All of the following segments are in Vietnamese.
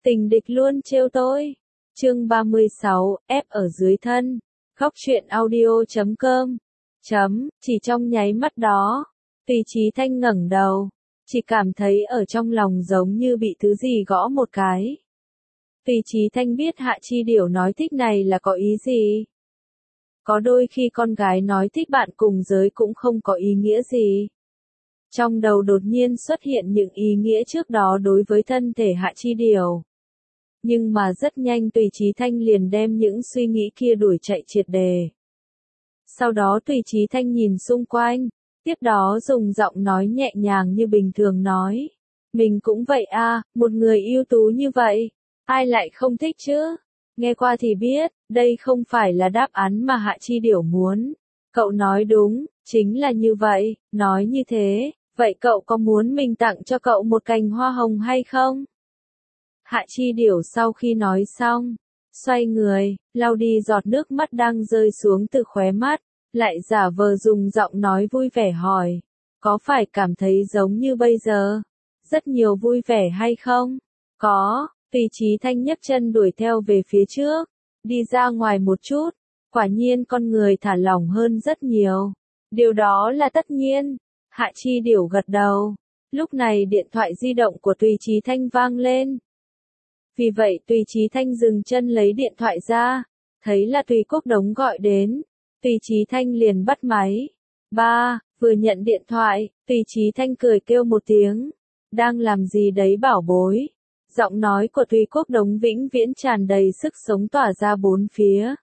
Tình địch luôn trêu tôi. Chương 36, ép ở dưới thân. Khóc chuyện audio.com. Chỉ trong nháy mắt đó, Tùy Chí Thanh ngẩng đầu, chỉ cảm thấy ở trong lòng giống như bị thứ gì gõ một cái. Tùy Chí Thanh biết Hạ Chi Điểu nói thích này là có ý gì. Có đôi khi con gái nói thích bạn cùng giới cũng không có ý nghĩa gì. Trong đầu đột nhiên xuất hiện những ý nghĩa trước đó đối với thân thể Hạ Chi Điểu. Nhưng mà rất nhanh Tùy Chí Thanh liền đem những suy nghĩ kia đuổi chạy triệt đề. Sau đó Tùy Chí Thanh nhìn xung quanh, tiếp đó dùng giọng nói nhẹ nhàng như bình thường nói. Mình cũng vậy à, một người ưu tú như vậy, ai lại không thích chứ? Nghe qua thì biết, đây không phải là đáp án mà Hạ Chi Điểu muốn. Cậu nói đúng, chính là như vậy, nói như thế, vậy cậu có muốn mình tặng cho cậu một cành hoa hồng hay không? Hạ Chi Điểu sau khi nói xong, xoay người, lau đi giọt nước mắt đang rơi xuống từ khóe mắt, lại giả vờ dùng giọng nói vui vẻ hỏi, có phải cảm thấy giống như bây giờ? Rất nhiều vui vẻ hay không? Có, Tùy Chí Thanh nhấc chân đuổi theo về phía trước, đi ra ngoài một chút, quả nhiên con người thả lỏng hơn rất nhiều. Điều đó là tất nhiên. Hạ Chi Điểu gật đầu. Lúc này điện thoại di động của Tùy Chí Thanh vang lên. Vì vậy Tùy Chí Thanh dừng chân lấy điện thoại ra, thấy là Tùy Quốc Đống gọi đến. Tùy Chí Thanh liền bắt máy. Ba, vừa nhận điện thoại, Tùy Chí Thanh cười kêu một tiếng. Đang làm gì đấy bảo bối? Giọng nói của Tùy Quốc Đống vĩnh viễn tràn đầy sức sống tỏa ra bốn phía.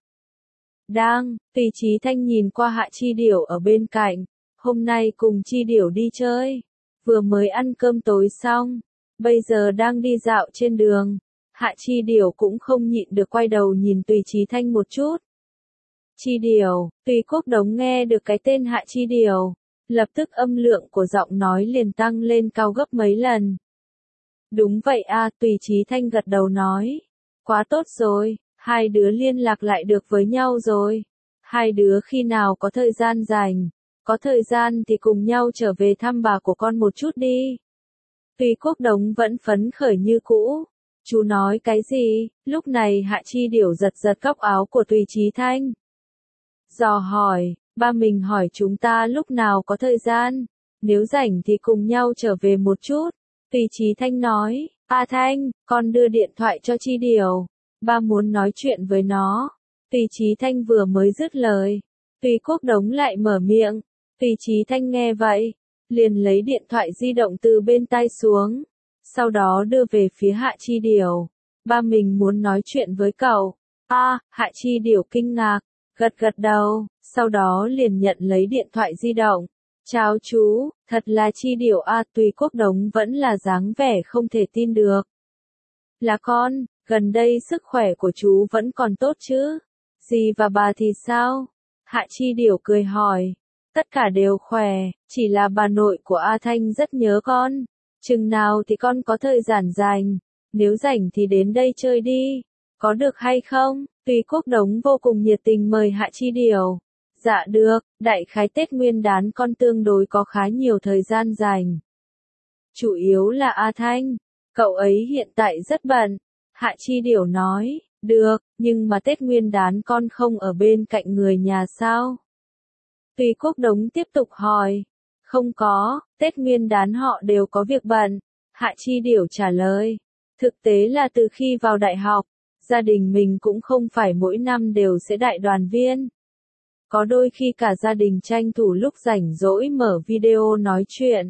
Tùy Chí Thanh nhìn qua Hạ Chi Điểu ở bên cạnh. Hôm nay cùng Chi Điểu đi chơi. Vừa mới ăn cơm tối xong. Bây giờ đang đi dạo trên đường. Hạ Chi Điểu cũng không nhịn được quay đầu nhìn Tùy Chí Thanh một chút. Chi Điểu, Tùy Quốc Đống nghe được cái tên Hạ Chi Điểu. Lập tức âm lượng của giọng nói liền tăng lên cao gấp mấy lần. Đúng vậy à, Tùy Chí Thanh gật đầu nói. Quá tốt rồi, hai đứa liên lạc lại được với nhau rồi. Hai đứa khi nào có thời gian rảnh, có thời gian thì cùng nhau trở về thăm bà của con một chút đi. Tùy Quốc Đống vẫn phấn khởi như cũ. Chú nói cái gì? Lúc này Hạ Chi Điểu giật giật góc áo của Tùy Chí Thanh. Dò hỏi, ba mình hỏi chúng ta lúc nào có thời gian, nếu rảnh thì cùng nhau trở về một chút. Tùy Chí Thanh nói, A Thanh, con đưa điện thoại cho Chi Điểu, ba muốn nói chuyện với nó. Tùy Chí Thanh vừa mới dứt lời, Tùy Quốc Đống lại mở miệng. Tùy Chí Thanh nghe vậy, liền lấy điện thoại di động từ bên tai xuống, sau đó đưa về phía Hạ Chi Điểu. Ba mình muốn nói chuyện với cậu. Hạ Chi Điểu kinh ngạc, gật gật đầu, sau đó liền nhận lấy điện thoại di động. Chào chú, thật là Chi Điểu à, Tùy Quốc Đống vẫn là dáng vẻ không thể tin được. Là con, gần đây sức khỏe của chú vẫn còn tốt chứ? Dì và bà thì sao? Hạ Chi Điểu cười hỏi. Tất cả đều khỏe, chỉ là bà nội của A Thanh rất nhớ con. Chừng nào thì con có thời gian rảnh, nếu rảnh thì đến đây chơi đi, có được hay không? Tùy Quốc Đống vô cùng nhiệt tình mời Hạ Chi Điểu. Dạ được, đại khái Tết Nguyên Đán con tương đối có khá nhiều thời gian rảnh. Chủ yếu là A Thanh, cậu ấy hiện tại rất bận. Hạ Chi Điểu nói, được, nhưng mà Tết Nguyên Đán con không ở bên cạnh người nhà sao? Tùy Quốc Đống tiếp tục hỏi. Không có, Tết Nguyên Đán họ đều có việc bận. Hạ Chi Điểu trả lời. Thực tế là từ khi vào đại học, gia đình mình cũng không phải mỗi năm đều sẽ đại đoàn viên. Có đôi khi cả gia đình tranh thủ lúc rảnh rỗi mở video nói chuyện.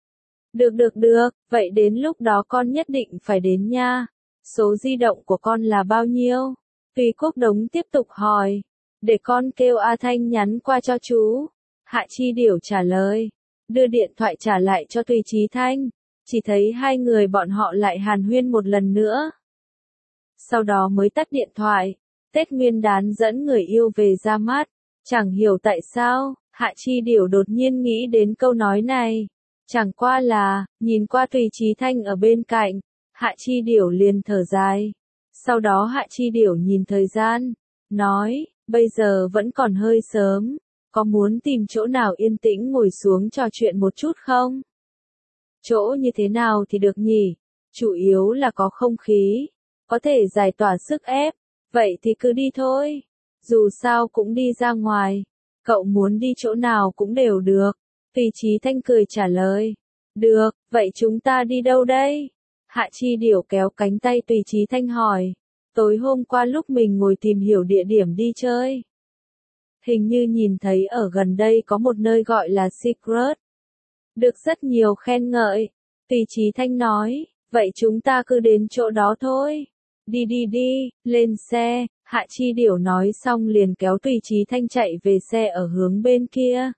Được, vậy đến lúc đó con nhất định phải đến nha. Số di động của con là bao nhiêu? Tùy Quốc Đống tiếp tục hỏi. Để con kêu A Thanh nhắn qua cho chú. Hạ Chi Điểu trả lời. Đưa điện thoại trả lại cho Tùy Chí Thanh. Chỉ thấy hai người bọn họ lại hàn huyên một lần nữa. Sau đó mới tắt điện thoại. Tết Nguyên Đán dẫn người yêu về ra mắt. Chẳng hiểu tại sao, Hạ Chi Điểu đột nhiên nghĩ đến câu nói này. Chẳng qua là, nhìn qua Tùy Chí Thanh ở bên cạnh, Hạ Chi Điểu liền thở dài. Sau đó Hạ Chi Điểu nhìn thời gian, nói, bây giờ vẫn còn hơi sớm, có muốn tìm chỗ nào yên tĩnh ngồi xuống trò chuyện một chút không? Chỗ như thế nào thì được nhỉ? Chủ yếu là có không khí. có thể giải tỏa sức ép, vậy thì cứ đi thôi. Dù sao cũng đi ra ngoài, cậu muốn đi chỗ nào cũng đều được. Tùy Chí Thanh cười trả lời. Được, vậy chúng ta đi đâu đây? Hạ Chi Điểu kéo cánh tay Tùy Chí Thanh hỏi. Tối hôm qua lúc mình ngồi tìm hiểu địa điểm đi chơi, hình như nhìn thấy ở gần đây có một nơi gọi là Secret. Được rất nhiều khen ngợi. Tùy Chí Thanh nói, vậy chúng ta cứ đến chỗ đó thôi. Đi đi đi, lên xe. Hạ Chi Điểu nói xong liền kéo Tùy Chí Thanh chạy về xe ở hướng bên kia.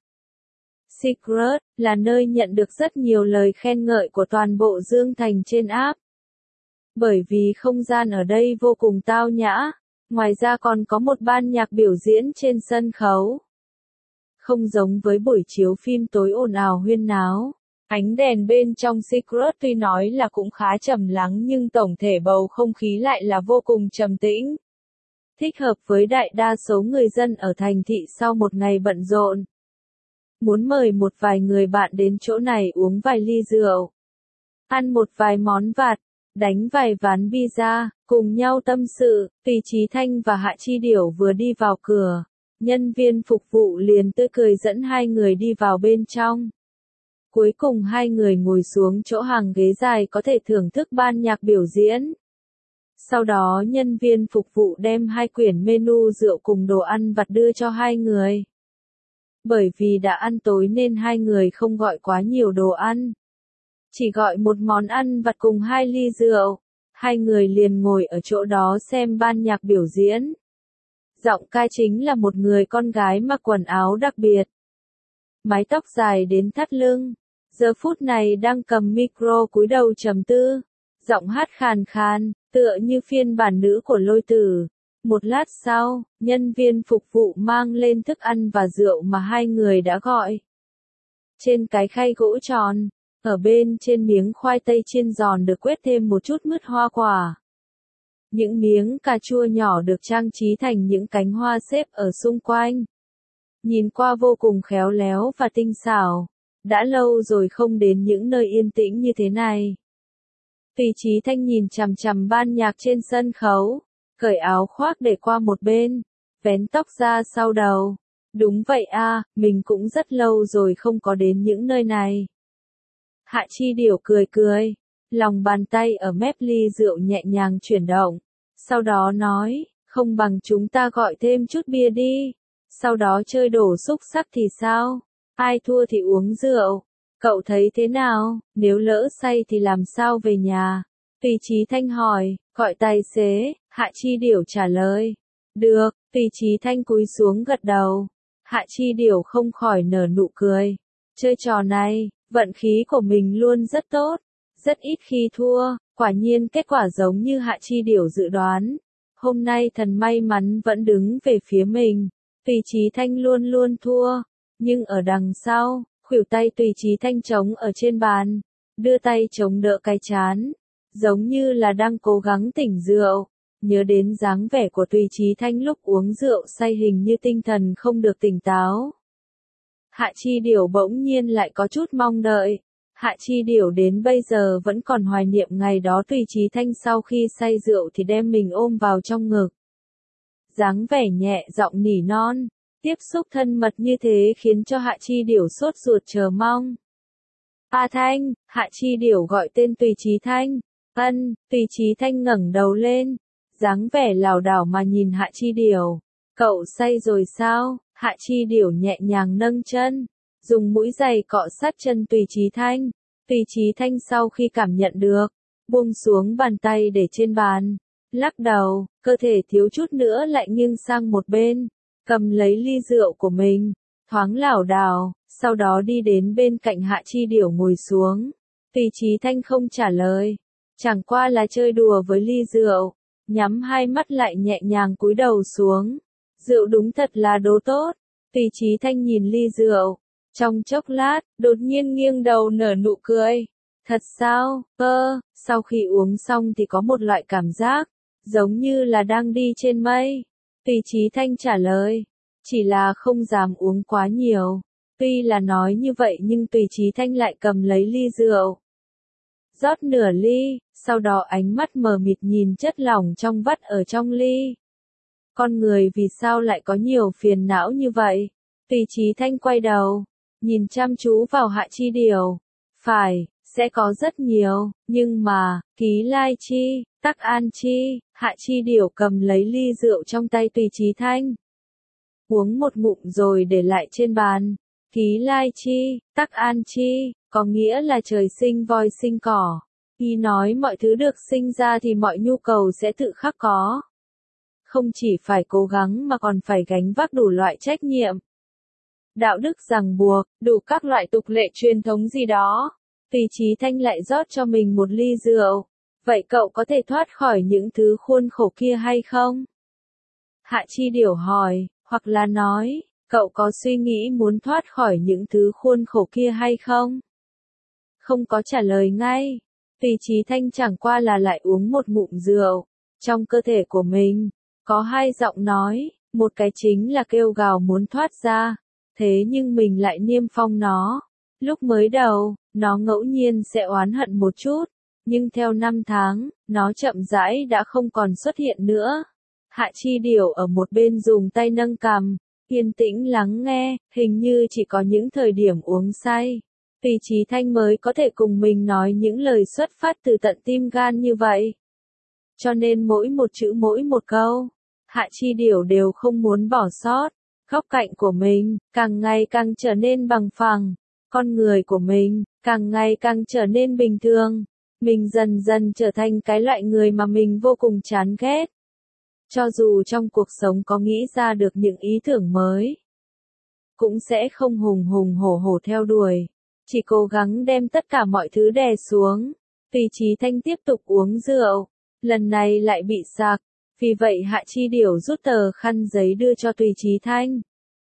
Secret là nơi nhận được rất nhiều lời khen ngợi của toàn bộ Dương Thành trên app. Bởi vì không gian ở đây vô cùng tao nhã, ngoài ra còn có một ban nhạc biểu diễn trên sân khấu. Không giống với buổi chiếu phim tối ồn ào huyên náo, ánh đèn bên trong Secret tuy nói là cũng khá trầm lắng nhưng tổng thể bầu không khí lại là vô cùng trầm tĩnh. Thích hợp với đại đa số người dân ở thành thị sau một ngày bận rộn. Muốn mời một vài người bạn đến chỗ này uống vài ly rượu, ăn một vài món vặt, đánh vài ván pizza, cùng nhau tâm sự. Tùy Chí Thanh và Hạ Chi Điểu vừa đi vào cửa, nhân viên phục vụ liền tươi cười dẫn hai người đi vào bên trong. Cuối cùng hai người ngồi xuống chỗ hàng ghế dài có thể thưởng thức ban nhạc biểu diễn. Sau đó nhân viên phục vụ đem hai quyển menu rượu cùng đồ ăn vặt đưa cho hai người. Bởi vì đã ăn tối nên hai người không gọi quá nhiều đồ ăn. Chỉ gọi một món ăn vặt cùng hai ly rượu. Hai người liền ngồi ở chỗ đó xem ban nhạc biểu diễn. Giọng ca chính là một người con gái mặc quần áo đặc biệt. Mái tóc dài đến thắt lưng. Giờ phút này đang cầm micro cúi đầu trầm tư. Giọng hát khàn khàn, tựa như phiên bản nữ của Lôi Tử. Một lát sau, nhân viên phục vụ mang lên thức ăn và rượu mà hai người đã gọi. Trên cái khay gỗ tròn, ở bên trên miếng khoai tây chiên giòn được quét thêm một chút mứt hoa quả. Những miếng cà chua nhỏ được trang trí thành những cánh hoa xếp ở xung quanh. Nhìn qua vô cùng khéo léo và tinh xảo. Đã lâu rồi không đến những nơi yên tĩnh như thế này. Tùy Chí Thanh nhìn chằm chằm ban nhạc trên sân khấu, cởi áo khoác để qua một bên, vén tóc ra sau đầu. Đúng vậy a, mình cũng rất lâu rồi không có đến những nơi này. Hạ Chi Điểu cười cười, lòng bàn tay ở mép ly rượu nhẹ nhàng chuyển động. Sau đó nói, không bằng chúng ta gọi thêm chút bia đi. Sau đó chơi đổ xúc xắc thì sao? Ai thua thì uống rượu. Cậu thấy thế nào, nếu lỡ say thì làm sao về nhà? Tùy Chí Thanh hỏi, gọi tài xế. Hạ Chi Điểu trả lời. Được, Tùy Chí Thanh cúi xuống gật đầu. Hạ Chi Điểu không khỏi nở nụ cười. Chơi trò này, vận khí của mình luôn rất tốt. Rất ít khi thua, quả nhiên kết quả giống như Hạ Chi Điểu dự đoán. Hôm nay thần may mắn vẫn đứng về phía mình. Tùy Chí Thanh luôn luôn thua. Nhưng ở đằng sau, khuỷu tay Tùy Chí Thanh chống ở trên bàn. Đưa tay chống đỡ cái trán. Giống như là đang cố gắng tỉnh rượu. Nhớ đến dáng vẻ của Tùy Chí Thanh lúc uống rượu say hình như tinh thần không được tỉnh táo. Hạ Chi Điểu bỗng nhiên lại có chút mong đợi. Hạ Chi Điểu đến bây giờ vẫn còn hoài niệm ngày đó Tùy Chí Thanh sau khi say rượu thì đem mình ôm vào trong ngực. Dáng vẻ nhẹ giọng nỉ non, tiếp xúc thân mật như thế khiến cho Hạ Chi Điểu sốt ruột chờ mong. A Thanh, Hạ Chi Điểu gọi tên Tùy Chí Thanh. Ân, Tùy Chí Thanh ngẩng đầu lên, dáng vẻ lảo đảo mà nhìn Hạ Chi Điểu. Cậu say rồi sao? Hạ Chi Điểu nhẹ nhàng nâng chân, dùng mũi giày cọ sát chân Tùy Chí Thanh. Tùy Chí Thanh sau khi cảm nhận được, buông xuống bàn tay để trên bàn, lắc đầu, cơ thể thiếu chút nữa lại nghiêng sang một bên, cầm lấy ly rượu của mình, thoáng lảo đảo, sau đó đi đến bên cạnh Hạ Chi Điểu ngồi xuống. Tùy Chí Thanh không trả lời, chẳng qua là chơi đùa với ly rượu, nhắm hai mắt lại nhẹ nhàng cúi đầu xuống. Rượu đúng thật là đồ tốt. Tùy Chí Thanh nhìn ly rượu, trong chốc lát, đột nhiên nghiêng đầu nở nụ cười. Thật sao, sau khi uống xong thì có một loại cảm giác, giống như là đang đi trên mây. Tùy Chí Thanh trả lời, chỉ là không dám uống quá nhiều. Tuy là nói như vậy nhưng Tùy Chí Thanh lại cầm lấy ly rượu. rót nửa ly, sau đó ánh mắt mờ mịt nhìn chất lỏng trong vắt ở trong ly. Con người vì sao lại có nhiều phiền não như vậy? Tùy Chí Thanh quay đầu, nhìn chăm chú vào Hạ Chi Điểu. Phải, sẽ có rất nhiều, nhưng mà, Ký Lai Chi, Tắc An Chi, Hạ Chi Điểu cầm lấy ly rượu trong tay Tùy Chí Thanh. Uống một ngụm rồi để lại trên bàn. Ký Lai Chi, Tắc An Chi, có nghĩa là trời sinh voi sinh cỏ. Y nói mọi thứ được sinh ra thì mọi nhu cầu sẽ tự khắc có. Không chỉ phải cố gắng mà còn phải gánh vác đủ loại trách nhiệm. Đạo đức ràng buộc, đủ các loại tục lệ truyền thống gì đó. Tùy Chí Thanh lại rót cho mình một ly rượu. Vậy cậu có thể thoát khỏi những thứ khuôn khổ kia hay không? Hạ Chi Điểu hỏi, hoặc là nói, cậu có suy nghĩ muốn thoát khỏi những thứ khuôn khổ kia hay không? Không có trả lời ngay. Tùy Chí Thanh chẳng qua là lại uống một ngụm rượu. Trong cơ thể của mình, có hai giọng nói, một cái chính là kêu gào muốn thoát ra, thế nhưng mình lại niêm phong nó. Lúc mới đầu, nó ngẫu nhiên sẽ oán hận một chút, nhưng theo năm tháng, nó chậm rãi đã không còn xuất hiện nữa. Hạ Chi Điểu ở một bên dùng tay nâng cằm, yên tĩnh lắng nghe, hình như chỉ có những thời điểm uống say. Tùy Chí Thanh mới có thể cùng mình nói những lời xuất phát từ tận tim gan như vậy. Cho nên mỗi một chữ mỗi một câu, Hạ Chi Điểu đều không muốn bỏ sót. Góc cạnh của mình, càng ngày càng trở nên bằng phẳng. Con người của mình, càng ngày càng trở nên bình thường. Mình dần dần trở thành cái loại người mà mình vô cùng chán ghét. Cho dù trong cuộc sống có nghĩ ra được những ý tưởng mới, cũng sẽ không hùng hùng hổ hổ theo đuổi. Chỉ cố gắng đem tất cả mọi thứ đè xuống. Tùy Chí Thanh tiếp tục uống rượu. Lần này lại bị sặc. Vì vậy Hạ Chi Điểu rút tờ khăn giấy đưa cho Tùy Chí Thanh.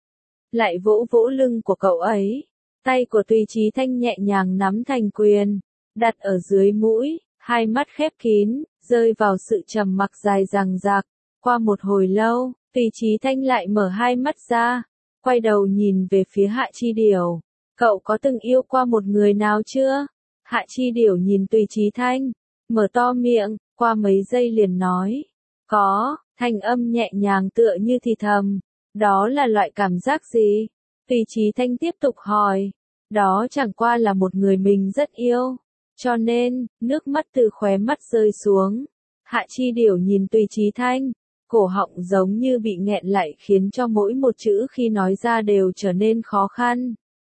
Lại vỗ vỗ lưng của cậu ấy. Tay của Tùy Chí Thanh nhẹ nhàng nắm thành quyền. Đặt ở dưới mũi. Hai mắt khép kín. Rơi vào sự trầm mặc dài dằng dặc. Qua một hồi lâu, Tùy Chí Thanh lại mở hai mắt ra. Quay đầu nhìn về phía Hạ Chi Điểu. Cậu có từng yêu qua một người nào chưa? Hạ Chi Điểu nhìn Tùy Chí Thanh. Mở to miệng, qua mấy giây liền nói. Có, thanh âm nhẹ nhàng tựa như thì thầm. Đó là loại cảm giác gì? Tùy Chí Thanh tiếp tục hỏi. Đó chẳng qua là một người mình rất yêu. Cho nên, nước mắt từ khóe mắt rơi xuống. Hạ Chi Điểu nhìn Tùy Chí Thanh. Cổ họng giống như bị nghẹn lại khiến cho mỗi một chữ khi nói ra đều trở nên khó khăn.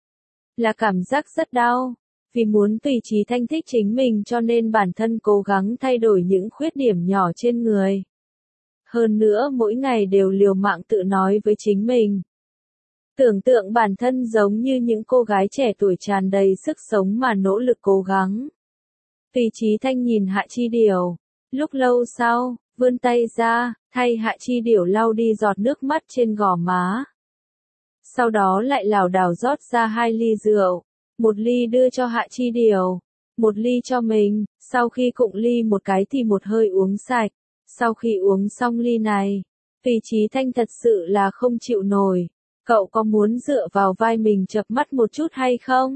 Là cảm giác rất đau. Vì muốn Tùy Chí Thanh thích chính mình cho nên bản thân cố gắng thay đổi những khuyết điểm nhỏ trên người. Hơn nữa mỗi ngày đều liều mạng tự nói với chính mình. Tưởng tượng bản thân giống như những cô gái trẻ tuổi tràn đầy sức sống mà nỗ lực cố gắng. Tùy Chí Thanh nhìn Hạ Chi Điểu. Lúc lâu sau, vươn tay ra, thay Hạ Chi Điểu lau đi giọt nước mắt trên gò má. Sau đó lại lảo đảo rót ra 2 ly rượu. Một ly đưa cho Hạ Chi Điểu. Một ly cho mình. Sau khi cụng ly một cái thì một hơi uống sạch. Sau khi uống xong ly này, Tùy Chí Thanh thật sự là không chịu nổi. Cậu có muốn dựa vào vai mình chợp mắt một chút hay không?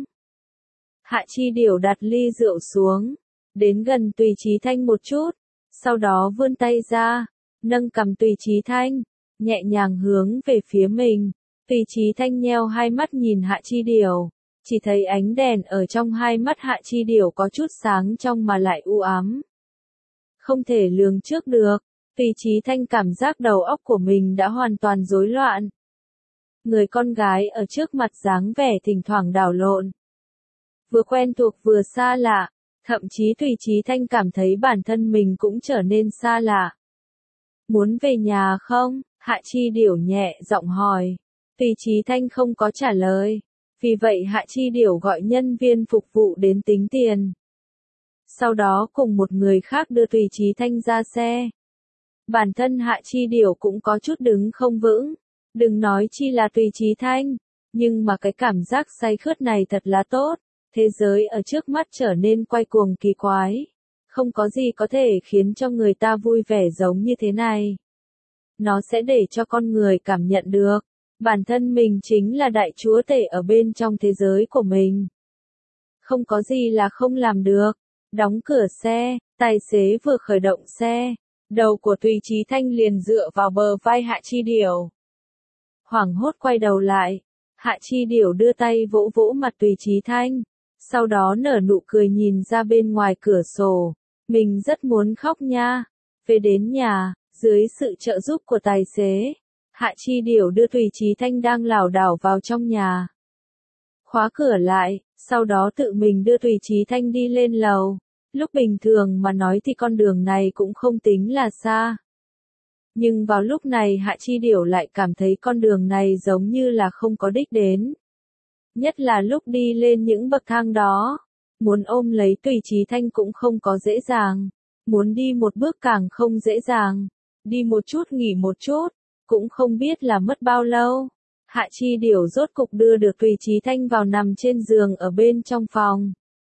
Hạ Chi Điểu đặt ly rượu xuống. Đến gần Tùy Chí Thanh một chút. Sau đó vươn tay ra. Nâng cằm Tùy Chí Thanh. Nhẹ nhàng hướng về phía mình. Tùy Chí Thanh nheo hai mắt nhìn Hạ Chi Điểu. Chỉ thấy ánh đèn ở trong hai mắt Hạ Chi Điểu có chút sáng trong mà lại u ám. Không thể lường trước được. Tùy Chí Thanh cảm giác đầu óc của mình đã hoàn toàn rối loạn. Người con gái ở trước mặt dáng vẻ thỉnh thoảng đảo lộn. Vừa quen thuộc vừa xa lạ. Thậm chí Tùy Chí Thanh cảm thấy bản thân mình cũng trở nên xa lạ. Muốn về nhà không? Hạ Chi Điểu nhẹ giọng hỏi. Tùy Chí Thanh không có trả lời. Vì vậy Hạ Chi Điểu gọi nhân viên phục vụ đến tính tiền. Sau đó cùng một người khác đưa Tùy Chí Thanh ra xe. Bản thân Hạ Chi Điểu cũng có chút đứng không vững. Đừng nói chi là Tùy Chí Thanh. Nhưng mà cái cảm giác say khướt này thật là tốt. Thế giới ở trước mắt trở nên quay cuồng kỳ quái. Không có gì có thể khiến cho người ta vui vẻ giống như thế này. Nó sẽ để cho con người cảm nhận được. Bản thân mình chính là đại chúa tể ở bên trong thế giới của mình. Không có gì là không làm được. Đóng cửa xe, tài xế vừa khởi động xe, đầu của Tùy Chí Thanh liền dựa vào bờ vai Hạ Chi Điểu. Hoảng hốt quay đầu lại, Hạ Chi Điểu đưa tay vỗ vỗ mặt Tùy Chí Thanh, sau đó nở nụ cười nhìn ra bên ngoài cửa sổ, mình rất muốn khóc nha. Về đến nhà, dưới sự trợ giúp của tài xế, Hạ Chi Điểu đưa Tùy Chí Thanh đang lảo đảo vào trong nhà. Khóa cửa lại, sau đó tự mình đưa Tùy Chí Thanh đi lên lầu. Lúc bình thường mà nói thì con đường này cũng không tính là xa. Nhưng vào lúc này Hạ Chi Điểu lại cảm thấy con đường này giống như là không có đích đến. Nhất là lúc đi lên những bậc thang đó, muốn ôm lấy Tùy Chí Thanh cũng không có dễ dàng, muốn đi một bước càng không dễ dàng, đi một chút nghỉ một chút, cũng không biết là mất bao lâu. Hạ Chi Điểu rốt cục đưa được Tùy Chí Thanh vào nằm trên giường ở bên trong phòng.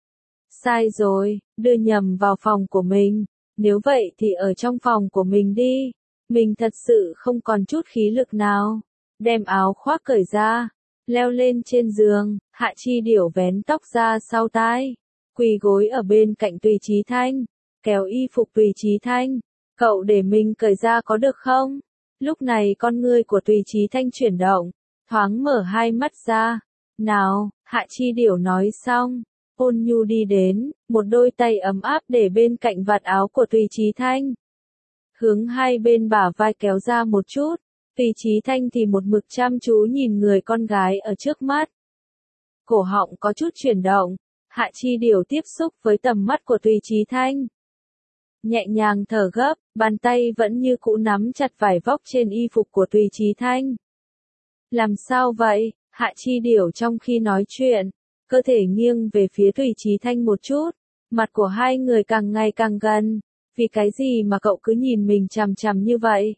Sai rồi, đưa nhầm vào phòng của mình, nếu vậy thì ở trong phòng của mình đi. Mình thật sự không còn chút khí lực nào. Đem áo khoác cởi ra, leo lên trên giường, Hạ Chi Điểu vén tóc ra sau tai, quỳ gối ở bên cạnh Tùy Chí Thanh, kéo y phục Tùy Chí Thanh. Cậu để mình cởi ra có được không? Lúc này con ngươi của Tùy Chí Thanh chuyển động, thoáng mở hai mắt ra. Nào, Hạ Chi Điểu nói xong, ôn nhu đi đến, một đôi tay ấm áp để bên cạnh vạt áo của Tùy Chí Thanh. Hướng hai bên bả vai kéo ra một chút, Tùy Chí Thanh thì một mực chăm chú nhìn người con gái ở trước mắt. Cổ họng có chút chuyển động, Hạ Chi Điểu tiếp xúc với tầm mắt của Tùy Chí Thanh. Nhẹ nhàng thở gấp, bàn tay vẫn như cũ nắm chặt vải vóc trên y phục của Tùy Chí Thanh. Làm sao vậy? Hạ Chi Điểu trong khi nói chuyện, cơ thể nghiêng về phía Tùy Chí Thanh một chút, mặt của hai người càng ngày càng gần. Vì cái gì mà cậu cứ nhìn mình chằm chằm như vậy?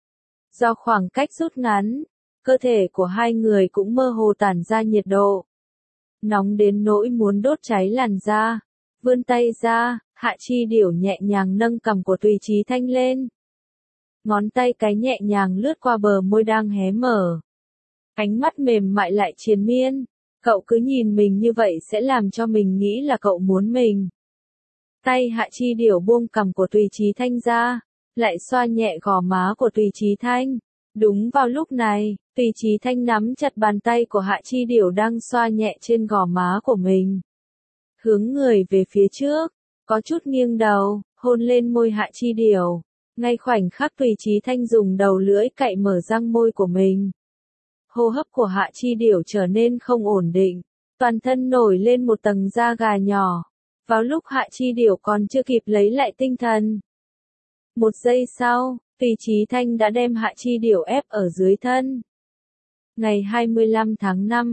Do khoảng cách rút ngắn, cơ thể của hai người cũng mơ hồ tản ra nhiệt độ. Nóng đến nỗi muốn đốt cháy làn da. Vươn tay ra, Hạ Chi Điểu nhẹ nhàng nâng cằm của Tùy Chí Thanh lên. Ngón tay cái nhẹ nhàng lướt qua bờ môi đang hé mở. Ánh mắt mềm mại lại triền miên. Cậu cứ nhìn mình như vậy sẽ làm cho mình nghĩ là cậu muốn mình. Tay Hạ Chi Điểu buông cằm của Tùy Chí Thanh ra, lại xoa nhẹ gò má của Tùy Chí Thanh. Đúng vào lúc này, Tùy Chí Thanh nắm chặt bàn tay của Hạ Chi Điểu đang xoa nhẹ trên gò má của mình. Hướng người về phía trước, có chút nghiêng đầu, hôn lên môi Hạ Chi Điểu. Ngay khoảnh khắc Tùy Chí Thanh dùng đầu lưỡi cạy mở răng môi của mình. Hô hấp của Hạ Chi Điểu trở nên không ổn định, toàn thân nổi lên một tầng da gà nhỏ. Vào lúc Hạ Chi Điểu còn chưa kịp lấy lại tinh thần. Một giây sau, Tùy Chí Thanh đã đem Hạ Chi Điểu ép ở dưới thân. Ngày 25 tháng 5,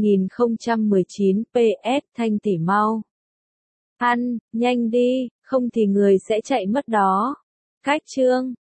2019 PS Thanh tỷ mau. Ăn, nhanh đi, không thì người sẽ chạy mất đó. Cách chương